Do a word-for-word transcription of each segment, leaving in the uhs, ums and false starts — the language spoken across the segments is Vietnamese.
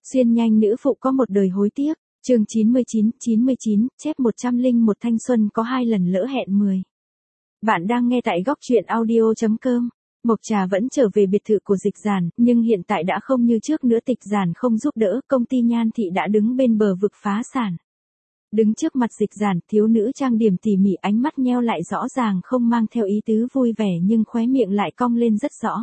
Xuyên nhanh nữ phụ có một đời hối tiếc, chương chín mươi chín, chín mươi chín, chép một trăm lẻ một thanh xuân có hai lần lỡ hẹn mười. Bạn đang nghe tại góc truyện audio chấm com. Mộc Trà vẫn trở về biệt thự của Dịch Giản, nhưng hiện tại đã không như trước nữa. Tịch Giản không giúp đỡ, công ty Nhan Thị đã đứng bên bờ vực phá sản. Đứng trước mặt Dịch Giản, thiếu nữ trang điểm tỉ mỉ, ánh mắt nheo lại, rõ ràng không mang theo ý tứ vui vẻ nhưng khóe miệng lại cong lên rất rõ.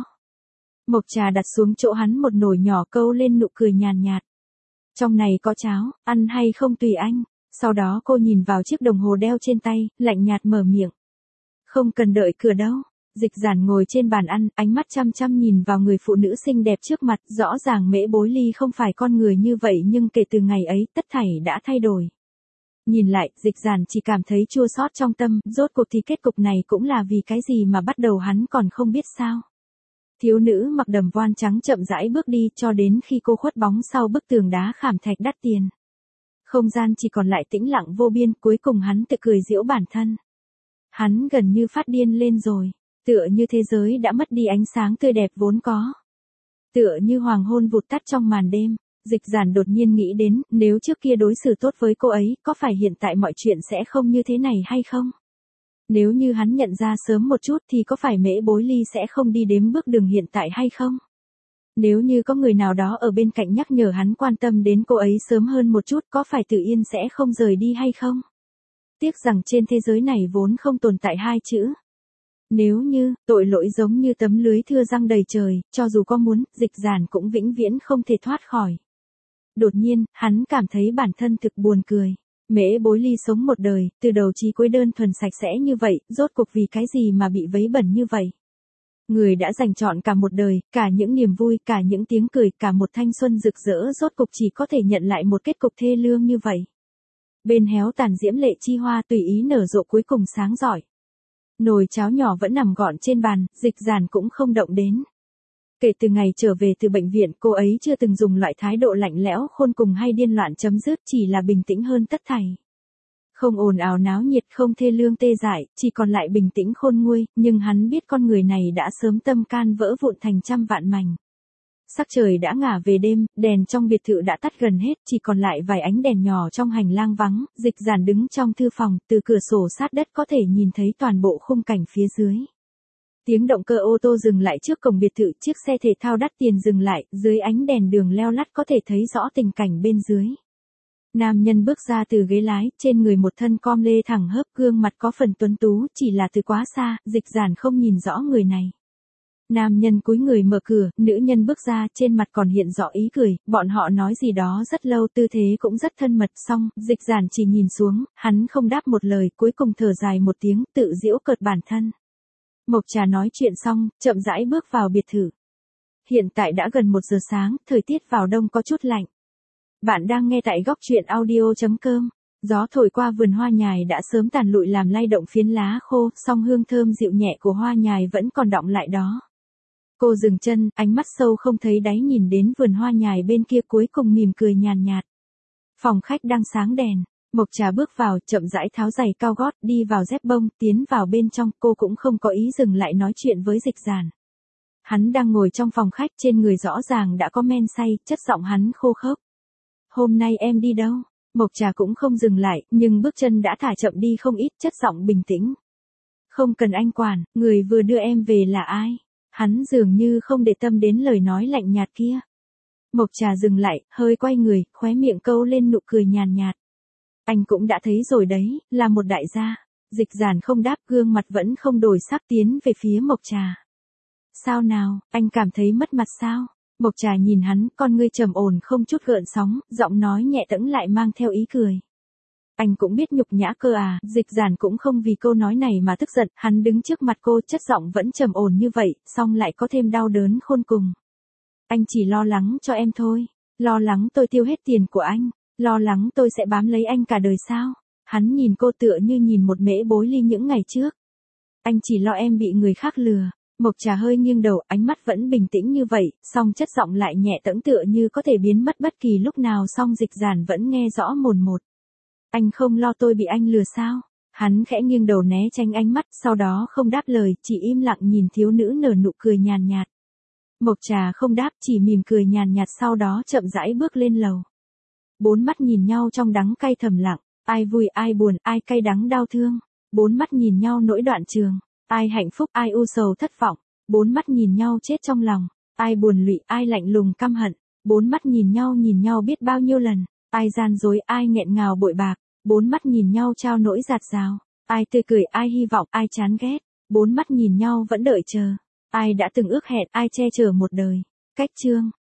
Mộc Trà đặt xuống chỗ hắn một nồi nhỏ, câu lên nụ cười nhàn nhạt. Trong này có cháo, ăn hay không tùy anh. Sau đó cô nhìn vào chiếc đồng hồ đeo trên tay, lạnh nhạt mở miệng. Không cần đợi cửa đâu. Dịch Giản ngồi trên bàn ăn, ánh mắt chăm chăm nhìn vào người phụ nữ xinh đẹp trước mặt. Rõ ràng Mễ Bối Ly không phải con người như vậy, nhưng kể từ ngày ấy, tất thảy đã thay đổi. Nhìn lại, Dịch Giản chỉ cảm thấy chua xót trong tâm, rốt cuộc thì kết cục này cũng là vì cái gì mà bắt đầu hắn còn không biết sao. Thiếu nữ mặc đầm voan trắng chậm rãi bước đi cho đến khi cô khuất bóng sau bức tường đá khảm thạch đắt tiền. Không gian chỉ còn lại tĩnh lặng vô biên, cuối cùng hắn tự cười giễu bản thân. Hắn gần như phát điên lên rồi, tựa như thế giới đã mất đi ánh sáng tươi đẹp vốn có. Tựa như hoàng hôn vụt tắt trong màn đêm, Dịch Giản đột nhiên nghĩ đến, nếu trước kia đối xử tốt với cô ấy, có phải hiện tại mọi chuyện sẽ không như thế này hay không? Nếu như hắn nhận ra sớm một chút thì có phải Mễ Bối Ly sẽ không đi đến bước đường hiện tại hay không? Nếu như có người nào đó ở bên cạnh nhắc nhở hắn quan tâm đến cô ấy sớm hơn một chút, có phải Tử Yên sẽ không rời đi hay không? Tiếc rằng trên thế giới này vốn không tồn tại hai chữ. Nếu như, tội lỗi giống như tấm lưới thưa răng đầy trời, cho dù có muốn, Dịch Giản cũng vĩnh viễn không thể thoát khỏi. Đột nhiên, hắn cảm thấy bản thân thực buồn cười. Mễ Bối Ly sống một đời, từ đầu chí cuối đơn thuần sạch sẽ như vậy, rốt cuộc vì cái gì mà bị vấy bẩn như vậy? Người đã dành trọn cả một đời, cả những niềm vui, cả những tiếng cười, cả một thanh xuân rực rỡ, rốt cuộc chỉ có thể nhận lại một kết cục thê lương như vậy. Bên héo tàn diễm lệ chi hoa tùy ý nở rộ cuối cùng sáng rọi. Nồi cháo nhỏ vẫn nằm gọn trên bàn, Dịch Giản cũng không động đến. Kể từ ngày trở về từ bệnh viện, cô ấy chưa từng dùng loại thái độ lạnh lẽo khôn cùng hay điên loạn chấm dứt, chỉ là bình tĩnh hơn tất thảy. Không ồn ào náo nhiệt, không thê lương tê dại, chỉ còn lại bình tĩnh khôn nguôi, nhưng hắn biết con người này đã sớm tâm can vỡ vụn thành trăm vạn mảnh. Sắc trời đã ngả về đêm, đèn trong biệt thự đã tắt gần hết, chỉ còn lại vài ánh đèn nhỏ trong hành lang vắng. Dịch Giản đứng trong thư phòng, từ cửa sổ sát đất có thể nhìn thấy toàn bộ khung cảnh phía dưới. Tiếng động cơ ô tô dừng lại trước cổng biệt thự, chiếc xe thể thao đắt tiền dừng lại, dưới ánh đèn đường leo lắt có thể thấy rõ tình cảnh bên dưới. Nam nhân bước ra từ ghế lái, trên người một thân com lê thẳng hớp, gương mặt có phần tuấn tú, chỉ là từ quá xa, Dịch Giản không nhìn rõ người này. Nam nhân cúi người mở cửa, nữ nhân bước ra, trên mặt còn hiện rõ ý cười, bọn họ nói gì đó rất lâu, tư thế cũng rất thân mật, xong, Dịch Giản chỉ nhìn xuống, hắn không đáp một lời, cuối cùng thở dài một tiếng, tự giễu cợt bản thân. Mộc Trà nói chuyện xong, chậm rãi bước vào biệt thự. Hiện tại đã gần một giờ sáng, thời tiết vào đông có chút lạnh. Bạn đang nghe tại góc truyện audio chấm com. Gió thổi qua vườn hoa nhài đã sớm tàn lụi làm lay động phiến lá khô, song hương thơm dịu nhẹ của hoa nhài vẫn còn đọng lại đó. Cô dừng chân, ánh mắt sâu không thấy đáy nhìn đến vườn hoa nhài bên kia, cuối cùng mỉm cười nhàn nhạt. Phòng khách đang sáng đèn. Mộc Trà bước vào, chậm rãi tháo giày cao gót, đi vào dép bông, tiến vào bên trong, cô cũng không có ý dừng lại nói chuyện với Dịch Giản. Hắn đang ngồi trong phòng khách, trên người rõ ràng đã có men say, chất giọng hắn khô khốc. Hôm nay em đi đâu? Mộc Trà cũng không dừng lại, nhưng bước chân đã thả chậm đi không ít, chất giọng bình tĩnh. Không cần anh quản, người vừa đưa em về là ai? Hắn dường như không để tâm đến lời nói lạnh nhạt kia. Mộc Trà dừng lại, hơi quay người, khóe miệng câu lên nụ cười nhàn nhạt. Anh cũng đã thấy rồi đấy, là một đại gia. Dịch Giản không đáp, gương mặt vẫn không đổi sắc, tiến về phía Mộc Trà. Sao nào, anh cảm thấy mất mặt sao? Mộc Trà nhìn hắn, con ngươi trầm ổn không chút gợn sóng, giọng nói nhẹ tẫng lại mang theo ý cười. Anh cũng biết nhục nhã cơ à? Dịch Giản cũng không vì câu nói này mà tức giận, hắn đứng trước mặt cô, chất giọng vẫn trầm ổn như vậy, song lại có thêm đau đớn khôn cùng. Anh chỉ lo lắng cho em thôi, lo lắng tôi tiêu hết tiền của anh. Lo lắng tôi sẽ bám lấy anh cả đời sao? Hắn nhìn cô tựa như nhìn một Mễ Bối Ly những ngày trước. Anh chỉ lo em bị người khác lừa. Mộc Trà hơi nghiêng đầu, ánh mắt vẫn bình tĩnh như vậy, song chất giọng lại nhẹ tẫng tựa như có thể biến mất bất kỳ lúc nào, song Dịch Giản vẫn nghe rõ mồn một. Anh không lo tôi bị anh lừa sao? Hắn khẽ nghiêng đầu né tránh ánh mắt, sau đó không đáp lời, chỉ im lặng nhìn thiếu nữ nở nụ cười nhàn nhạt. Mộc Trà không đáp, chỉ mỉm cười nhàn nhạt, sau đó chậm rãi bước lên lầu. Bốn mắt nhìn nhau trong đắng cay thầm lặng, ai vui ai buồn, ai cay đắng đau thương. Bốn mắt nhìn nhau nỗi đoạn trường, ai hạnh phúc ai u sầu thất vọng. Bốn mắt nhìn nhau chết trong lòng, ai buồn lụy ai lạnh lùng căm hận. Bốn mắt nhìn nhau nhìn nhau biết bao nhiêu lần, ai gian dối ai nghẹn ngào bội bạc. Bốn mắt nhìn nhau trao nỗi dạt dào, ai tươi cười ai hy vọng ai chán ghét. Bốn mắt nhìn nhau vẫn đợi chờ, ai đã từng ước hẹn ai che chở một đời. Cách chương